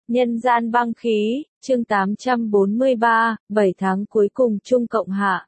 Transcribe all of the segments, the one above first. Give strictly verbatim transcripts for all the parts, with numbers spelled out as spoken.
Nhân gian băng khí, chương tám trăm bốn mươi ba, bảy tháng cuối cùng chung cộng hạ.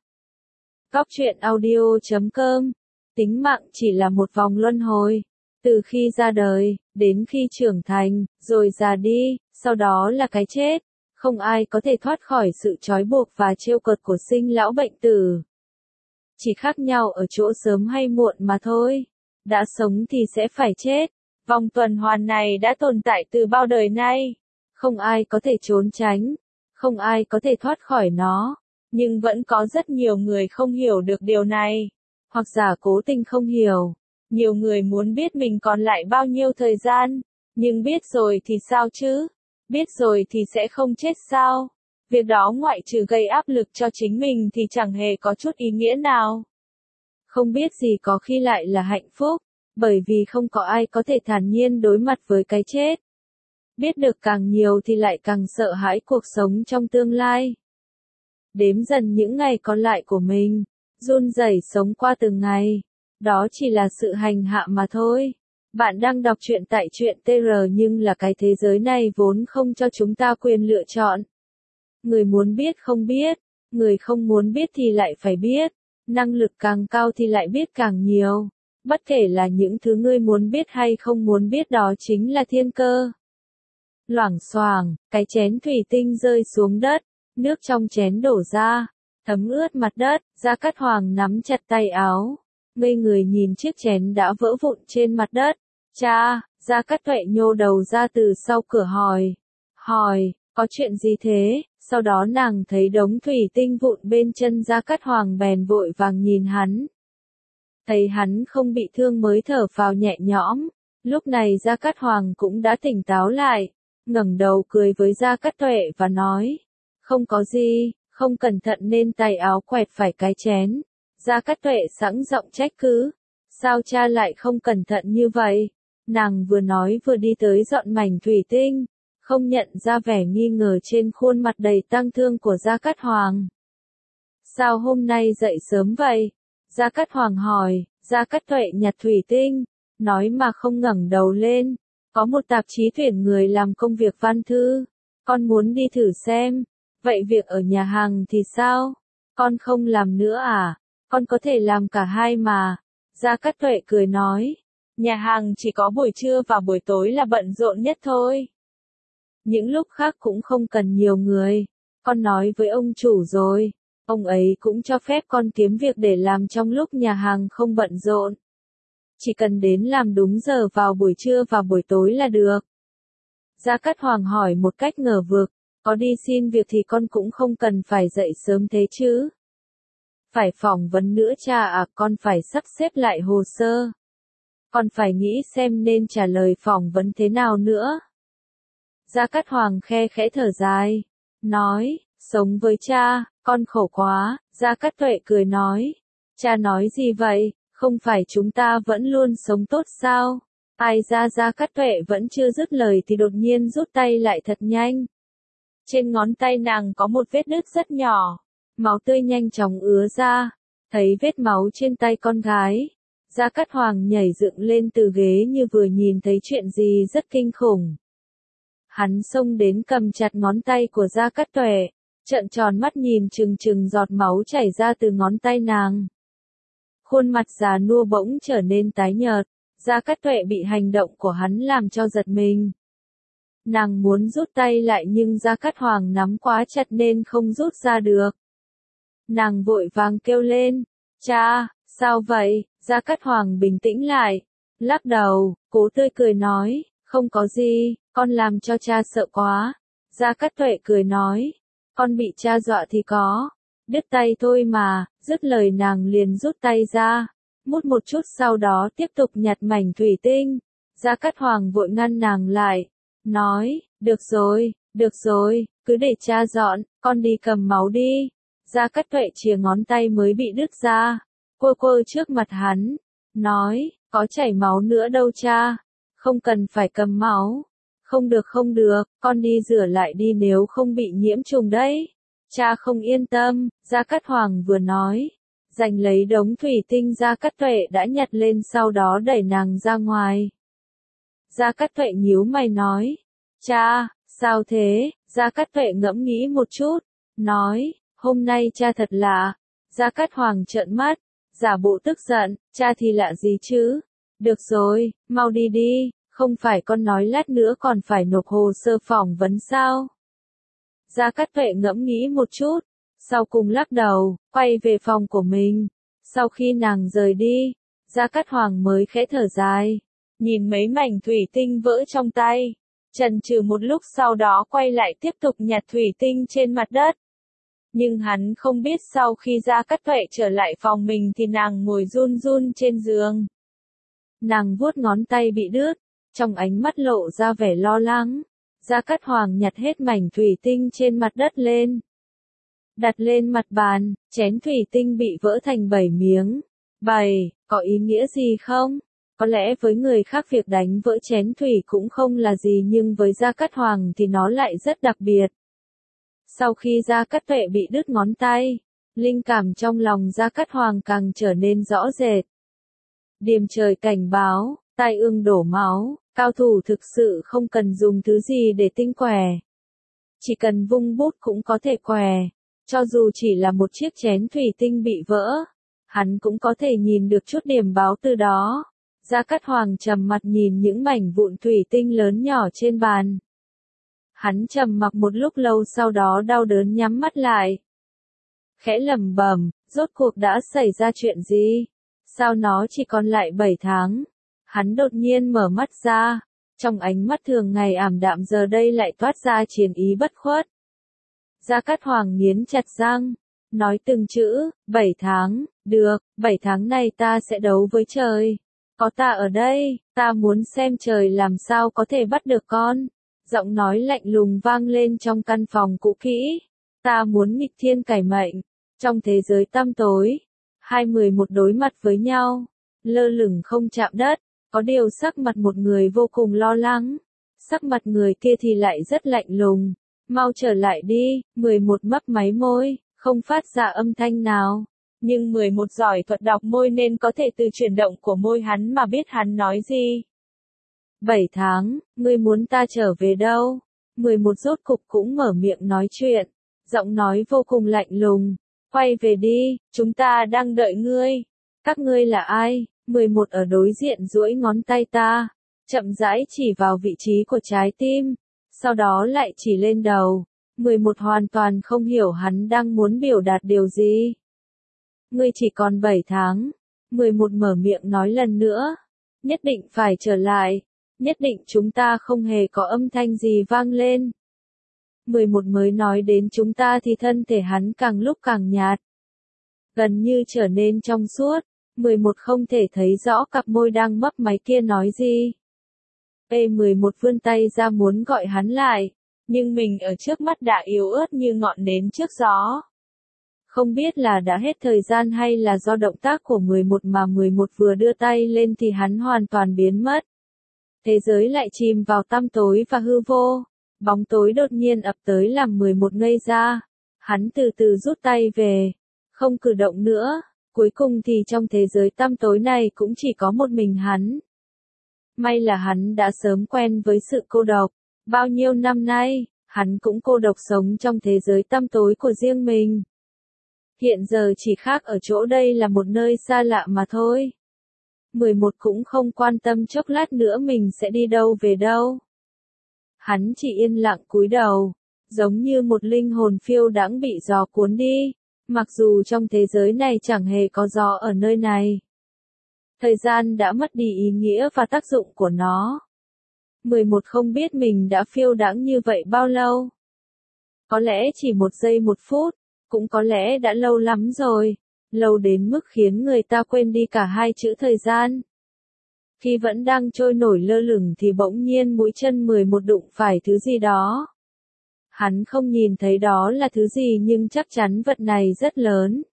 Góc truyện audio chấm com. Tính mạng chỉ là một vòng luân hồi. Từ khi ra đời, đến khi trưởng thành, rồi già đi, sau đó là cái chết. Không ai có thể thoát khỏi sự trói buộc và trêu cợt của sinh lão bệnh tử. Chỉ khác nhau ở chỗ sớm hay muộn mà thôi. Đã sống thì sẽ phải chết. Vòng tuần hoàn này đã tồn tại từ bao đời nay. Không ai có thể trốn tránh, không ai có thể thoát khỏi nó, nhưng vẫn có rất nhiều người không hiểu được điều này, hoặc giả cố tình không hiểu. Nhiều người muốn biết mình còn lại bao nhiêu thời gian, nhưng biết rồi thì sao chứ? Biết rồi thì sẽ không chết sao? Việc đó ngoại trừ gây áp lực cho chính mình thì chẳng hề có chút ý nghĩa nào. Không biết gì có khi lại là hạnh phúc, bởi vì không có ai có thể thản nhiên đối mặt với cái chết. Biết được càng nhiều thì lại càng sợ hãi cuộc sống trong tương lai. Đếm dần những ngày còn lại của mình, run rẩy sống qua từng ngày. Đó chỉ là sự hành hạ mà thôi. Bạn đang đọc truyện tại truyện tê rờ nhưng là cái thế giới này vốn không cho chúng ta quyền lựa chọn. Người muốn biết không biết, người không muốn biết thì lại phải biết. Năng lực càng cao thì lại biết càng nhiều. Bất kể là những thứ ngươi muốn biết hay không muốn biết, đó chính là thiên cơ. Loảng xoảng, cái chén thủy tinh rơi xuống đất, nước trong chén đổ ra, thấm ướt mặt đất. Gia Cát Hoàng nắm chặt tay áo, ngây người nhìn chiếc chén đã vỡ vụn trên mặt đất. Cha, Gia Cát Tuệ nhô đầu ra từ sau cửa hỏi. Hỏi, có chuyện gì thế? Sau đó nàng thấy đống thủy tinh vụn bên chân Gia Cát Hoàng bèn vội vàng nhìn hắn. Thấy hắn không bị thương mới thở phào nhẹ nhõm. Lúc này Gia Cát Hoàng cũng đã tỉnh táo lại. Ngẩng đầu cười với Gia Cát Tuệ và nói, không có gì, không cẩn thận nên tay áo quẹt phải cái chén. Gia Cát Tuệ sẵn giọng trách cứ, sao cha lại không cẩn thận như vậy? Nàng vừa nói vừa đi tới dọn mảnh thủy tinh, không nhận ra vẻ nghi ngờ trên khuôn mặt đầy tang thương của Gia Cát Hoàng. Sao hôm nay dậy sớm vậy? Gia Cát Hoàng hỏi. Gia Cát Tuệ nhặt thủy tinh, nói mà không ngẩng đầu lên. Có một tạp chí tuyển người làm công việc văn thư. Con muốn đi thử xem. Vậy việc ở nhà hàng thì sao? Con không làm nữa à? Con có thể làm cả hai mà. Gia Cát Tuệ cười nói. Nhà hàng chỉ có buổi trưa và buổi tối là bận rộn nhất thôi. Những lúc khác cũng không cần nhiều người. Con nói với ông chủ rồi. Ông ấy cũng cho phép con kiếm việc để làm trong lúc nhà hàng không bận rộn. Chỉ cần đến làm đúng giờ vào buổi trưa và buổi tối là được. Gia Cát Hoàng hỏi một cách ngờ vực, có đi xin việc thì con cũng không cần phải dậy sớm thế chứ. Phải phỏng vấn nữa cha à? Con phải sắp xếp lại hồ sơ. Con phải nghĩ xem nên trả lời phỏng vấn thế nào nữa. Gia Cát Hoàng khe khẽ thở dài, nói, sống với cha, con khổ quá. Gia Cát Tuệ cười nói, cha nói gì vậy? Không phải chúng ta vẫn luôn sống tốt sao? Ai ra? Gia Cát Tuệ vẫn chưa dứt lời thì đột nhiên rút tay lại thật nhanh. Trên ngón tay nàng có một vết nứt rất nhỏ. Máu tươi nhanh chóng ứa ra. Thấy vết máu trên tay con gái. Gia Cát Hoàng nhảy dựng lên từ ghế như vừa nhìn thấy chuyện gì rất kinh khủng. Hắn xông đến cầm chặt ngón tay của Gia Cát Tuệ. Trợn tròn mắt nhìn chừng chừng giọt máu chảy ra từ ngón tay nàng. Khuôn mặt già nua bỗng trở nên tái nhợt. Gia Cát Tuệ bị hành động của hắn làm cho giật mình. Nàng muốn rút tay lại nhưng Gia Cát Hoàng nắm quá chặt nên không rút ra được. Nàng vội vàng kêu lên, cha, sao vậy? Gia Cát Hoàng bình tĩnh lại, lắc đầu, cố tươi cười nói, không có gì, con làm cho cha sợ quá. Gia Cát Tuệ cười nói, con bị cha dọa thì có, đứt tay thôi mà. Dứt lời nàng liền rút tay ra, mút một chút sau đó tiếp tục nhặt mảnh thủy tinh. Gia Cát Hoàng vội ngăn nàng lại, nói, được rồi, được rồi, cứ để cha dọn, con đi cầm máu đi. Gia Cát Tuệ chìa ngón tay mới bị đứt ra, quơ quơ trước mặt hắn, nói, có chảy máu nữa đâu cha, không cần phải cầm máu. Không được không được, con đi rửa lại đi nếu không bị nhiễm trùng đấy. Cha không yên tâm. Gia Cát Hoàng vừa nói, giành lấy đống thủy tinh Gia Cát Tuệ đã nhặt lên sau đó đẩy nàng ra ngoài. Gia Cát Tuệ nhíu mày nói, cha, Sao thế? Gia Cát Tuệ ngẫm nghĩ một chút, nói, hôm nay cha thật lạ. Gia Cát Hoàng trợn mắt, giả bộ tức giận, cha thì lạ gì chứ? Được rồi, mau đi đi, không phải con nói lát nữa còn phải nộp hồ sơ phỏng vấn sao? Gia Cát Tuệ ngẫm nghĩ một chút, sau cùng lắc đầu, quay về phòng của mình. Sau khi nàng rời đi, Gia Cát Hoàng mới khẽ thở dài, nhìn mấy mảnh thủy tinh vỡ trong tay, chần chừ một lúc sau đó quay lại tiếp tục nhặt thủy tinh trên mặt đất. Nhưng hắn không biết sau khi Gia Cát Tuệ trở lại phòng mình thì nàng ngồi run run trên giường. Nàng vuốt ngón tay bị đứt, trong ánh mắt lộ ra vẻ lo lắng. Gia Cát Hoàng nhặt hết mảnh thủy tinh trên mặt đất lên, đặt lên mặt bàn, chén thủy tinh bị vỡ thành bảy miếng. Bảy, có ý nghĩa gì không? Có lẽ với người khác việc đánh vỡ chén thủy cũng không là gì nhưng với Gia Cát Hoàng thì nó lại rất đặc biệt. Sau khi Gia Cát Tuệ bị đứt ngón tay, linh cảm trong lòng Gia Cát Hoàng càng trở nên rõ rệt. Điềm trời cảnh báo, tai ương đổ máu, cao thủ thực sự không cần dùng thứ gì để tinh quẻ. Chỉ cần vung bút cũng có thể quẻ, cho dù chỉ là một chiếc chén thủy tinh bị vỡ, hắn cũng có thể nhìn được chút điểm báo từ đó. Gia Cát Hoàng trầm mặt nhìn những mảnh vụn thủy tinh lớn nhỏ trên bàn. Hắn trầm mặc một lúc lâu sau đó đau đớn nhắm mắt lại. Khẽ lẩm bẩm, rốt cuộc đã xảy ra chuyện gì? Sao nó chỉ còn lại bảy tháng? Hắn đột nhiên mở mắt ra, trong ánh mắt thường ngày ảm đạm giờ đây lại toát ra chiến ý bất khuất. Gia Cát Hoàng nghiến chặt răng, nói từng chữ, bảy tháng, được, bảy tháng này ta sẽ đấu với trời. Có ta ở đây, ta muốn xem trời làm sao có thể bắt được con. Giọng nói lạnh lùng vang lên trong căn phòng cũ kỹ. Ta muốn nghịch thiên cải mệnh. Trong thế giới tăm tối, hai mười một đối mặt với nhau, lơ lửng không chạm đất. Có điều sắc mặt một người vô cùng lo lắng. Sắc mặt người kia thì lại rất lạnh lùng. Mau trở lại đi, mười một mấp máy môi, không phát ra âm thanh nào. Nhưng mười một giỏi thuật đọc môi nên có thể từ chuyển động của môi hắn mà biết hắn nói gì. Bảy tháng, ngươi muốn ta trở về đâu? mười một rốt cục cũng mở miệng nói chuyện. Giọng nói vô cùng lạnh lùng. Quay về đi, chúng ta đang đợi ngươi. Các ngươi là ai? mười một ở đối diện duỗi ngón tay ta, chậm rãi chỉ vào vị trí của trái tim, sau đó lại chỉ lên đầu. mười một hoàn toàn không hiểu hắn đang muốn biểu đạt điều gì. Ngươi chỉ còn bảy tháng. mười một mở miệng nói lần nữa. Nhất định phải trở lại. Nhất định chúng ta không hề có âm thanh gì vang lên. mười một mới nói đến chúng ta thì thân thể hắn càng lúc càng nhạt. Gần như trở nên trong suốt. mười một không thể thấy rõ cặp môi đang mấp máy kia nói gì. Ê mười một vươn tay ra muốn gọi hắn lại. Nhưng mình ở trước mắt đã yếu ớt như ngọn nến trước gió. Không biết là đã hết thời gian hay là do động tác của mười một mà mười một vừa đưa tay lên thì hắn hoàn toàn biến mất. Thế giới lại chìm vào tăm tối và hư vô. Bóng tối đột nhiên ập tới làm mười một ngây ra. Hắn từ từ rút tay về. Không cử động nữa. Cuối cùng thì trong thế giới tăm tối này cũng chỉ có một mình hắn. May là hắn đã sớm quen với sự cô độc. Bao nhiêu năm nay, hắn cũng cô độc sống trong thế giới tăm tối của riêng mình. Hiện giờ chỉ khác ở chỗ đây là một nơi xa lạ mà thôi. mười một cũng không quan tâm chốc lát nữa mình sẽ đi đâu về đâu. Hắn chỉ yên lặng cúi đầu, giống như một linh hồn phiêu đãng bị gió cuốn đi, mặc dù trong thế giới này chẳng hề có gió ở nơi này. Thời gian đã mất đi ý nghĩa và tác dụng của nó. mười một không biết mình đã phiêu đãng như vậy bao lâu. Có lẽ chỉ một giây một phút, cũng có lẽ đã lâu lắm rồi, lâu đến mức khiến người ta quên đi cả hai chữ thời gian. Khi vẫn đang trôi nổi lơ lửng thì bỗng nhiên mũi chân mười một đụng phải thứ gì đó. Hắn không nhìn thấy đó là thứ gì nhưng chắc chắn vật này rất lớn.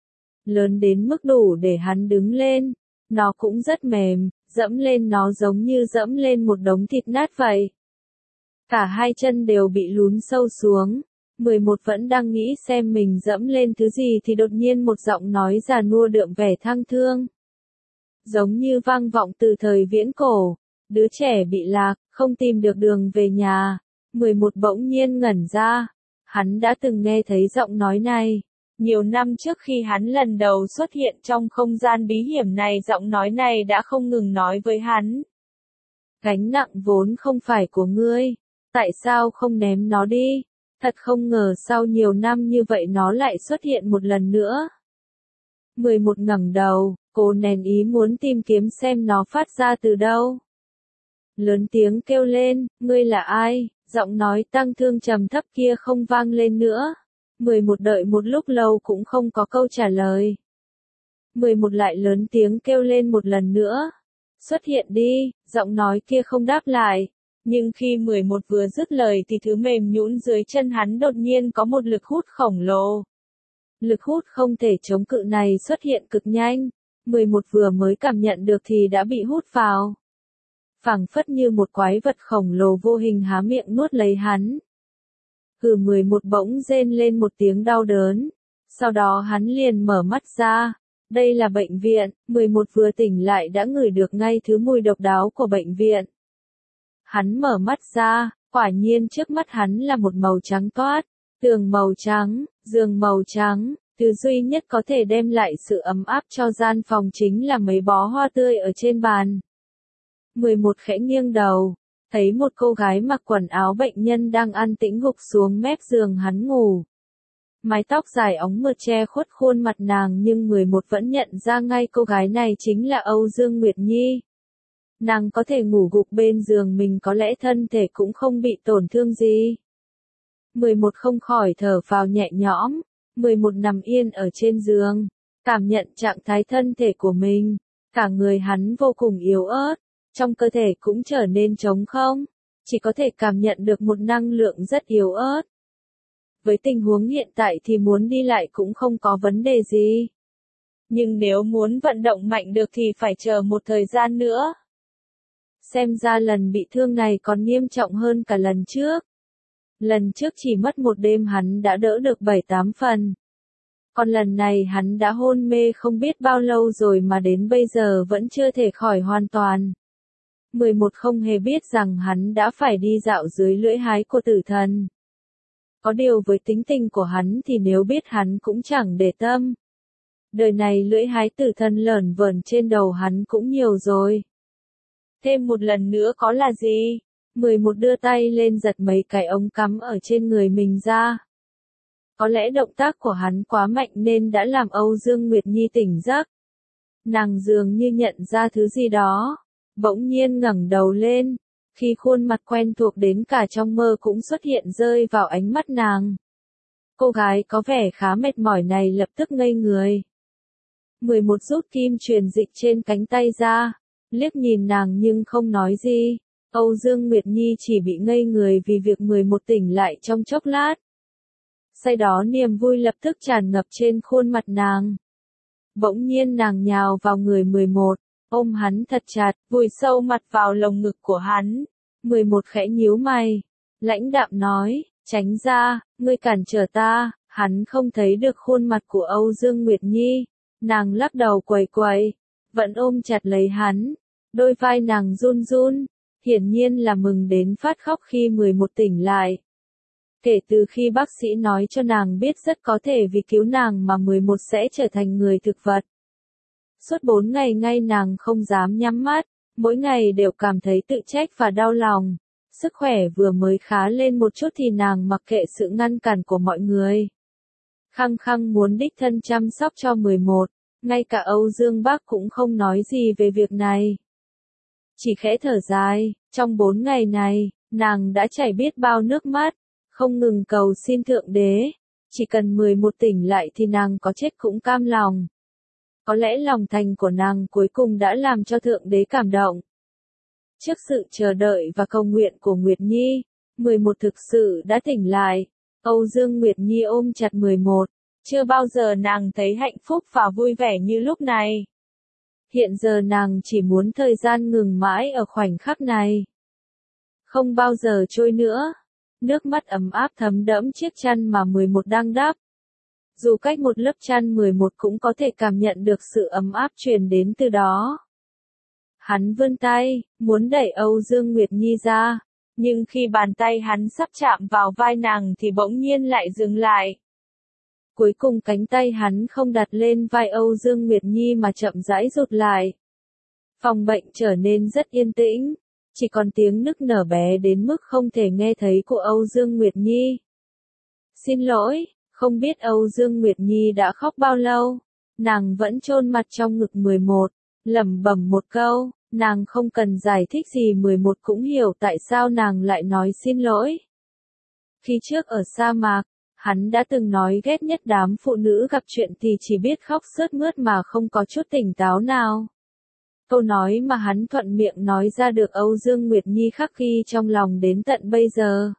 Lớn đến mức đủ để hắn đứng lên. Nó cũng rất mềm, dẫm lên nó giống như dẫm lên một đống thịt nát vậy. Cả hai chân đều bị lún sâu xuống. mười một vẫn đang nghĩ xem mình dẫm lên thứ gì thì đột nhiên một giọng nói già nua đượm vẻ thăng thương. Giống như vang vọng từ thời viễn cổ. Đứa trẻ bị lạc, không tìm được đường về nhà. mười một bỗng nhiên ngẩn ra. Hắn đã từng nghe thấy giọng nói này. Nhiều năm trước khi hắn lần đầu xuất hiện trong không gian bí hiểm này, giọng nói này đã không ngừng nói với hắn. Gánh nặng vốn không phải của ngươi. Tại sao không ném nó đi? Thật không ngờ sau nhiều năm như vậy nó lại xuất hiện một lần nữa. mười một ngẩng đầu, cô nén ý muốn tìm kiếm xem nó phát ra từ đâu. Lớn tiếng kêu lên, ngươi là ai? Giọng nói tăng thương trầm thấp kia không vang lên nữa. mười một đợi một lúc lâu cũng không có câu trả lời. mười một lại lớn tiếng kêu lên một lần nữa. Xuất hiện đi, giọng nói kia không đáp lại. Nhưng khi mười một vừa dứt lời thì thứ mềm nhũn dưới chân hắn đột nhiên có một lực hút khổng lồ. Lực hút không thể chống cự này xuất hiện cực nhanh. mười một vừa mới cảm nhận được thì đã bị hút vào. Phảng phất như một quái vật khổng lồ vô hình há miệng nuốt lấy hắn. Hừ, mười một bỗng rên lên một tiếng đau đớn. Sau đó hắn liền mở mắt ra. Đây là bệnh viện. mười một vừa tỉnh lại đã ngửi được ngay thứ mùi độc đáo của bệnh viện. Hắn mở mắt ra, quả nhiên trước mắt hắn là một màu trắng toát. Tường màu trắng, giường màu trắng. Thứ duy nhất có thể đem lại sự ấm áp cho gian phòng chính là mấy bó hoa tươi ở trên bàn. mười một khẽ nghiêng đầu, thấy một cô gái mặc quần áo bệnh nhân đang an tĩnh gục xuống mép giường hắn ngủ. Mái tóc dài óng mượt che khuất khuôn mặt nàng nhưng mười một vẫn nhận ra ngay cô gái này chính là Âu Dương Nguyệt Nhi. Nàng có thể ngủ gục bên giường mình, có lẽ thân thể cũng không bị tổn thương gì. mười một không khỏi thở phào nhẹ nhõm. mười một nằm yên ở trên giường, cảm nhận trạng thái thân thể của mình. Cả người hắn vô cùng yếu ớt, trong cơ thể cũng trở nên trống không, chỉ có thể cảm nhận được một năng lượng rất yếu ớt. Với tình huống hiện tại thì muốn đi lại cũng không có vấn đề gì. Nhưng nếu muốn vận động mạnh được thì phải chờ một thời gian nữa. Xem ra lần bị thương này còn nghiêm trọng hơn cả lần trước. Lần trước chỉ mất một đêm hắn đã đỡ được bảy tám phần. Còn lần này hắn đã hôn mê không biết bao lâu rồi mà đến bây giờ vẫn chưa thể khỏi hoàn toàn. mười một không hề biết rằng hắn đã phải đi dạo dưới lưỡi hái của tử thần. Có điều với tính tình của hắn thì nếu biết hắn cũng chẳng để tâm. Đời này lưỡi hái tử thần lởn vởn trên đầu hắn cũng nhiều rồi. Thêm một lần nữa có là gì? mười một đưa tay lên giật mấy cái ống cắm ở trên người mình ra. Có lẽ động tác của hắn quá mạnh nên đã làm Âu Dương Nguyệt Nhi tỉnh giấc. Nàng dường như nhận ra thứ gì đó, bỗng nhiên ngẩng đầu lên, khi khuôn mặt quen thuộc đến cả trong mơ cũng xuất hiện rơi vào ánh mắt nàng. Cô gái có vẻ khá mệt mỏi này lập tức ngây người. mười một rút kim truyền dịch trên cánh tay ra, liếc nhìn nàng nhưng không nói gì. Âu Dương Nguyệt Nhi chỉ bị ngây người vì việc mười một tỉnh lại trong chốc lát. Sau đó niềm vui lập tức tràn ngập trên khuôn mặt nàng. Bỗng nhiên nàng nhào vào người mười một, ôm hắn thật chặt, vùi sâu mặt vào lồng ngực của hắn. mười một khẽ nhíu mày, lãnh đạm nói, tránh ra, ngươi cản trở ta. Hắn không thấy được khuôn mặt của Âu Dương Nguyệt Nhi. Nàng lắc đầu quẩy quẩy, vẫn ôm chặt lấy hắn. Đôi vai nàng run run, hiển nhiên là mừng đến phát khóc khi mười một tỉnh lại. Kể từ khi bác sĩ nói cho nàng biết rất có thể vì cứu nàng mà mười một sẽ trở thành người thực vật. Suốt bốn ngày ngay nàng không dám nhắm mắt, mỗi ngày đều cảm thấy tự trách và đau lòng. Sức khỏe vừa mới khá lên một chút thì nàng mặc kệ sự ngăn cản của mọi người. Khăng khăng muốn đích thân chăm sóc cho mười một, ngay cả Âu Dương Bác cũng không nói gì về việc này. Chỉ khẽ thở dài, trong bốn ngày này, nàng đã chảy biết bao nước mắt, không ngừng cầu xin Thượng Đế. Chỉ cần mười một tỉnh lại thì nàng có chết cũng cam lòng. Có lẽ lòng thành của nàng cuối cùng đã làm cho Thượng Đế cảm động. Trước sự chờ đợi và cầu nguyện của Nguyệt Nhi, mười một thực sự đã tỉnh lại. Âu Dương Nguyệt Nhi ôm chặt mười một, chưa bao giờ nàng thấy hạnh phúc và vui vẻ như lúc này. Hiện giờ nàng chỉ muốn thời gian ngừng mãi ở khoảnh khắc này. Không bao giờ trôi nữa. Nước mắt ấm áp thấm đẫm chiếc chăn mà mười một đang đắp. Dù cách một lớp chăn mười một cũng có thể cảm nhận được sự ấm áp truyền đến từ đó. Hắn vươn tay, muốn đẩy Âu Dương Nguyệt Nhi ra, Nhưng khi bàn tay hắn sắp chạm vào vai nàng thì bỗng nhiên lại dừng lại. Cuối cùng cánh tay hắn không đặt lên vai Âu Dương Nguyệt Nhi mà chậm rãi rụt lại. Phòng bệnh trở nên rất yên tĩnh, chỉ còn tiếng nức nở bé đến mức không thể nghe thấy của Âu Dương Nguyệt Nhi. Xin lỗi, không biết Âu Dương Nguyệt Nhi đã khóc bao lâu, nàng vẫn chôn mặt trong ngực mười một, lẩm bẩm một câu, nàng không cần giải thích gì mười một cũng hiểu tại sao nàng lại nói xin lỗi. Khi trước ở sa mạc, hắn đã từng nói ghét nhất đám phụ nữ gặp chuyện thì chỉ biết khóc sướt mướt mà không có chút tỉnh táo nào. Câu nói mà hắn thuận miệng nói ra được Âu Dương Nguyệt Nhi khắc ghi trong lòng đến tận bây giờ.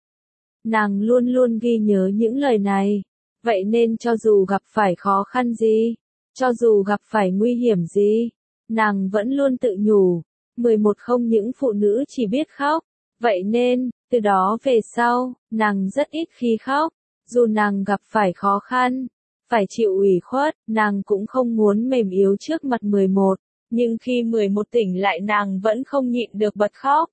Nàng luôn luôn ghi nhớ những lời này, vậy nên cho dù gặp phải khó khăn gì, cho dù gặp phải nguy hiểm gì, nàng vẫn luôn tự nhủ, mười một không những phụ nữ chỉ biết khóc, vậy nên, từ đó về sau, nàng rất ít khi khóc, dù nàng gặp phải khó khăn, phải chịu ủy khuất, nàng cũng không muốn mềm yếu trước mặt mười một, nhưng khi mười một tỉnh lại nàng vẫn không nhịn được bật khóc.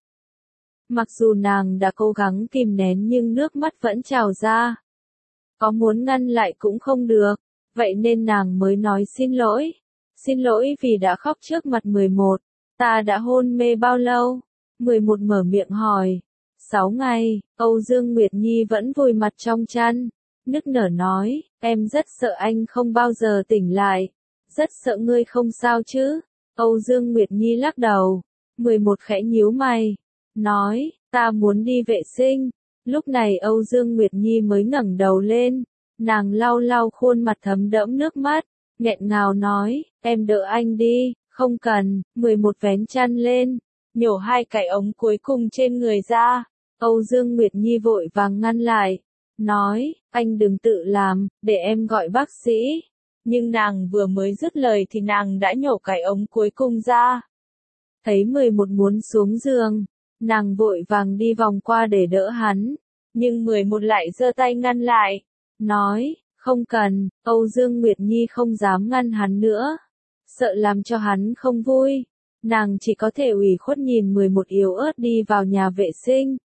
Mặc dù nàng đã cố gắng kìm nén nhưng nước mắt vẫn trào ra. Có muốn ngăn lại cũng không được, vậy nên nàng mới nói xin lỗi. Xin lỗi vì đã khóc trước mặt mười một, ta đã hôn mê bao lâu? mười một mở miệng hỏi. Sáu ngày, Âu Dương Nguyệt Nhi vẫn vùi mặt trong chăn, nức nở nói, em rất sợ anh không bao giờ tỉnh lại, rất sợ ngươi không sao chứ? Âu Dương Nguyệt Nhi lắc đầu, mười một khẽ nhíu mày, nói, ta muốn đi vệ sinh. Lúc này Âu Dương Nguyệt Nhi mới ngẩng đầu lên, nàng lau lau khuôn mặt thấm đẫm nước mắt, nghẹn ngào nói, em đỡ anh đi, không cần. mười một vén chăn lên, nhổ hai cái ống cuối cùng trên người ra. Âu Dương Nguyệt Nhi vội vàng ngăn lại, nói, anh đừng tự làm, để em gọi bác sĩ. Nhưng nàng vừa mới dứt lời thì nàng đã nhổ cái ống cuối cùng ra. Thấy mười một muốn xuống giường, nàng vội vàng đi vòng qua để đỡ hắn, nhưng mười một lại giơ tay ngăn lại, nói, không cần. Âu Dương Nguyệt Nhi không dám ngăn hắn nữa, sợ làm cho hắn không vui, nàng chỉ có thể ủy khuất nhìn mười một yếu ớt đi vào nhà vệ sinh.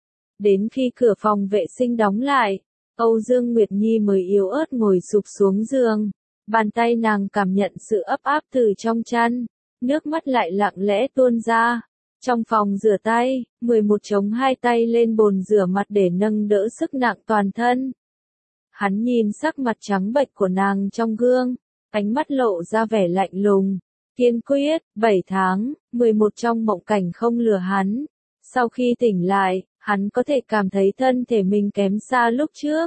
Đến khi cửa phòng vệ sinh đóng lại, Âu Dương Nguyệt Nhi mới yếu ớt ngồi sụp xuống giường, bàn tay nàng cảm nhận sự ấm áp từ trong chăn, nước mắt lại lặng lẽ tuôn ra. Trong phòng rửa tay, mười một chống hai tay lên bồn rửa mặt để nâng đỡ sức nặng toàn thân. Hắn nhìn sắc mặt trắng bệch của nàng trong gương, ánh mắt lộ ra vẻ lạnh lùng, kiên quyết. Bảy tháng, mười một trong mộng cảnh không lừa hắn. Sau khi tỉnh lại, hắn có thể cảm thấy thân thể mình kém xa lúc trước.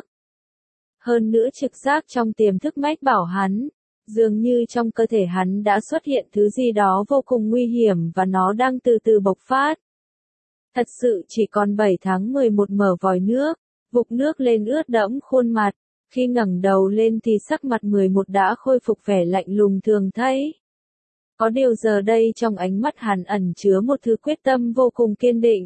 Hơn nữa trực giác trong tiềm thức mách bảo hắn, dường như trong cơ thể hắn đã xuất hiện thứ gì đó vô cùng nguy hiểm và nó đang từ từ bộc phát. Thật sự chỉ còn bảy tháng mười một mở vòi nước, vục nước lên ướt đẫm khuôn mặt, khi ngẩng đầu lên thì sắc mặt mười một đã khôi phục vẻ lạnh lùng thường thấy. Có điều giờ đây trong ánh mắt hắn ẩn chứa một thứ quyết tâm vô cùng kiên định.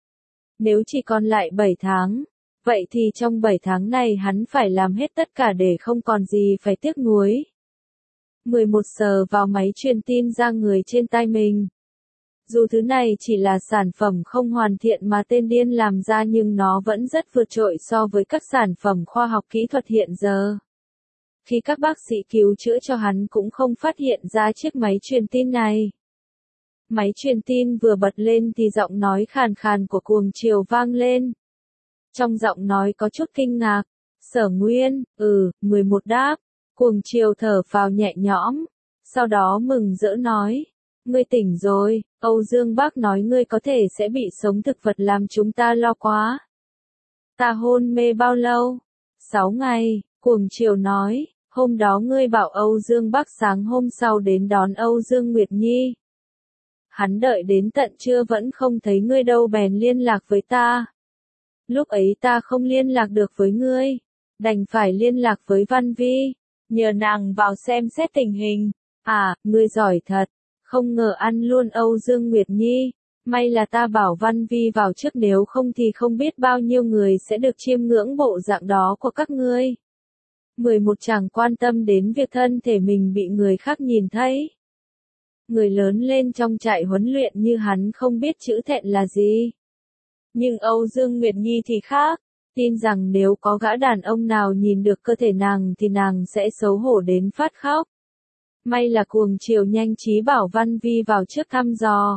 Nếu chỉ còn lại bảy tháng, vậy thì trong bảy tháng này hắn phải làm hết tất cả để không còn gì phải tiếc nuối. mười một sờ vào máy truyền tin ra người trên tay mình. Dù thứ này chỉ là sản phẩm không hoàn thiện mà tên điên làm ra nhưng nó vẫn rất vượt trội so với các sản phẩm khoa học kỹ thuật hiện giờ. Khi các bác sĩ cứu chữa cho hắn cũng không phát hiện ra chiếc máy truyền tin này. Máy truyền tin vừa bật lên thì giọng nói khàn khàn của Cuồng Triều vang lên. Trong giọng nói có chút kinh ngạc. Sở Nguyên, ừ, mười một đáp. Cuồng Triều thở phào nhẹ nhõm. Sau đó mừng rỡ nói. Ngươi tỉnh rồi, Âu Dương bác nói ngươi có thể sẽ bị sống thực vật làm chúng ta lo quá. Ta hôn mê bao lâu? Sáu ngày, Cuồng Triều nói. Hôm đó ngươi bảo Âu Dương bác sáng hôm sau đến đón Âu Dương Nguyệt Nhi. Hắn đợi đến tận trưa vẫn không thấy ngươi đâu bèn liên lạc với ta. Lúc ấy ta không liên lạc được với ngươi, đành phải liên lạc với Văn Vi, nhờ nàng vào xem xét tình hình. À, ngươi giỏi thật, không ngờ ăn luôn Âu Dương Nguyệt Nhi. May là ta bảo Văn Vi vào trước nếu không thì không biết bao nhiêu người sẽ được chiêm ngưỡng bộ dạng đó của các ngươi. mười một chẳng quan tâm đến việc thân thể mình bị người khác nhìn thấy. Người lớn lên trong trại huấn luyện như hắn không biết chữ thẹn là gì. Nhưng Âu Dương Nguyệt Nhi thì khác, tin rằng nếu có gã đàn ông nào nhìn được cơ thể nàng thì nàng sẽ xấu hổ đến phát khóc. May là cuồng triều nhanh trí bảo Văn Vi vào trước thăm dò.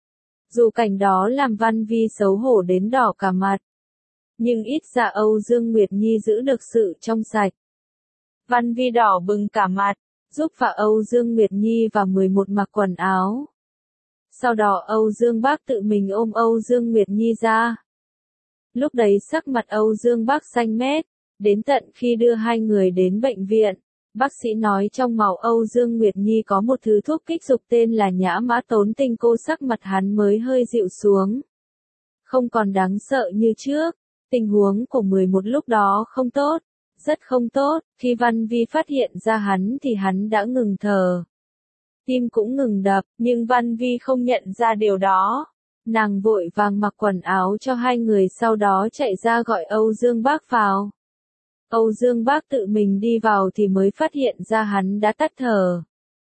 Dù cảnh đó làm Văn Vi xấu hổ đến đỏ cả mặt, nhưng ít ra Âu Dương Nguyệt Nhi giữ được sự trong sạch. Văn Vi đỏ bừng cả mặt, giúp vợ Âu Dương Nguyệt Nhi và mười một mặc quần áo. Sau đó Âu Dương Bác tự mình ôm Âu Dương Nguyệt Nhi ra. Lúc đấy sắc mặt Âu Dương Bác xanh mét, đến tận khi đưa hai người đến bệnh viện, bác sĩ nói trong máu Âu Dương Nguyệt Nhi có một thứ thuốc kích dục tên là nhã mã tốn tinh cô, sắc mặt hắn mới hơi dịu xuống. Không còn đáng sợ như trước, tình huống của mười một lúc đó không tốt, rất không tốt, khi Văn Vi phát hiện ra hắn thì hắn đã ngừng thở. Tim cũng ngừng đập, nhưng Văn Vi không nhận ra điều đó. Nàng vội vàng mặc quần áo cho hai người, sau đó chạy ra gọi Âu Dương Bác vào. Âu Dương Bác tự mình đi vào thì mới phát hiện ra hắn đã tắt thở.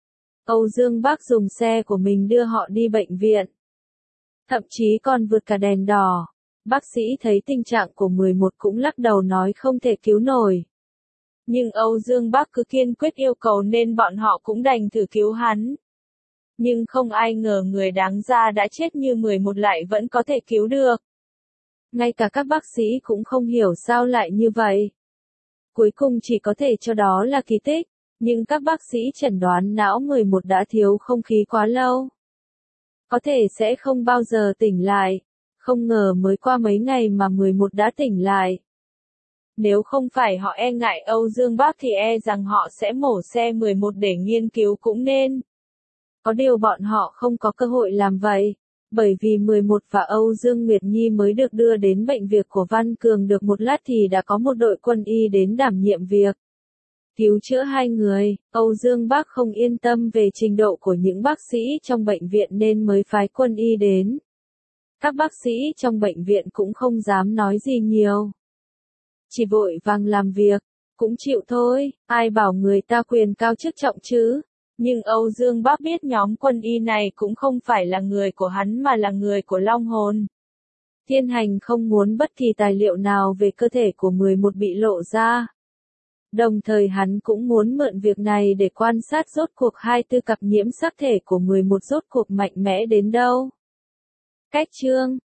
Âu Dương Bác dùng xe của mình đưa họ đi bệnh viện. Thậm chí còn vượt cả đèn đỏ. Bác sĩ thấy tình trạng của mười một cũng lắc đầu nói không thể cứu nổi. Nhưng Âu Dương Bác cứ kiên quyết yêu cầu nên bọn họ cũng đành thử cứu hắn. Nhưng không ai ngờ người đáng ra đã chết như mười một lại vẫn có thể cứu được. Ngay cả các bác sĩ cũng không hiểu sao lại như vậy. Cuối cùng chỉ có thể cho đó là kỳ tích, nhưng các bác sĩ chẩn đoán não mười một đã thiếu không khí quá lâu. Có thể sẽ không bao giờ tỉnh lại, không ngờ mới qua mấy ngày mà mười một đã tỉnh lại. Nếu không phải họ e ngại Âu Dương Bác thì e rằng họ sẽ mổ xe mười một để nghiên cứu cũng nên. Có điều bọn họ không có cơ hội làm vậy, bởi vì mười một và Âu Dương Nguyệt Nhi mới được đưa đến bệnh viện của Văn Cường được một lát thì đã có một đội quân y đến đảm nhiệm việc cứu chữa hai người. Âu Dương Bác không yên tâm về trình độ của những bác sĩ trong bệnh viện nên mới phái quân y đến. Các bác sĩ trong bệnh viện cũng không dám nói gì nhiều, chỉ vội vàng làm việc, cũng chịu thôi, ai bảo người ta quyền cao chức trọng chứ. Nhưng Âu Dương Bác biết nhóm quân y này cũng không phải là người của hắn mà là người của Long Hồn. Thiên Hành không muốn bất kỳ tài liệu nào về cơ thể của mười một bị lộ ra. Đồng thời hắn cũng muốn mượn việc này để quan sát rốt cuộc hai tư cặp nhiễm sắc thể của mười một rốt cuộc mạnh mẽ đến đâu. Cách chương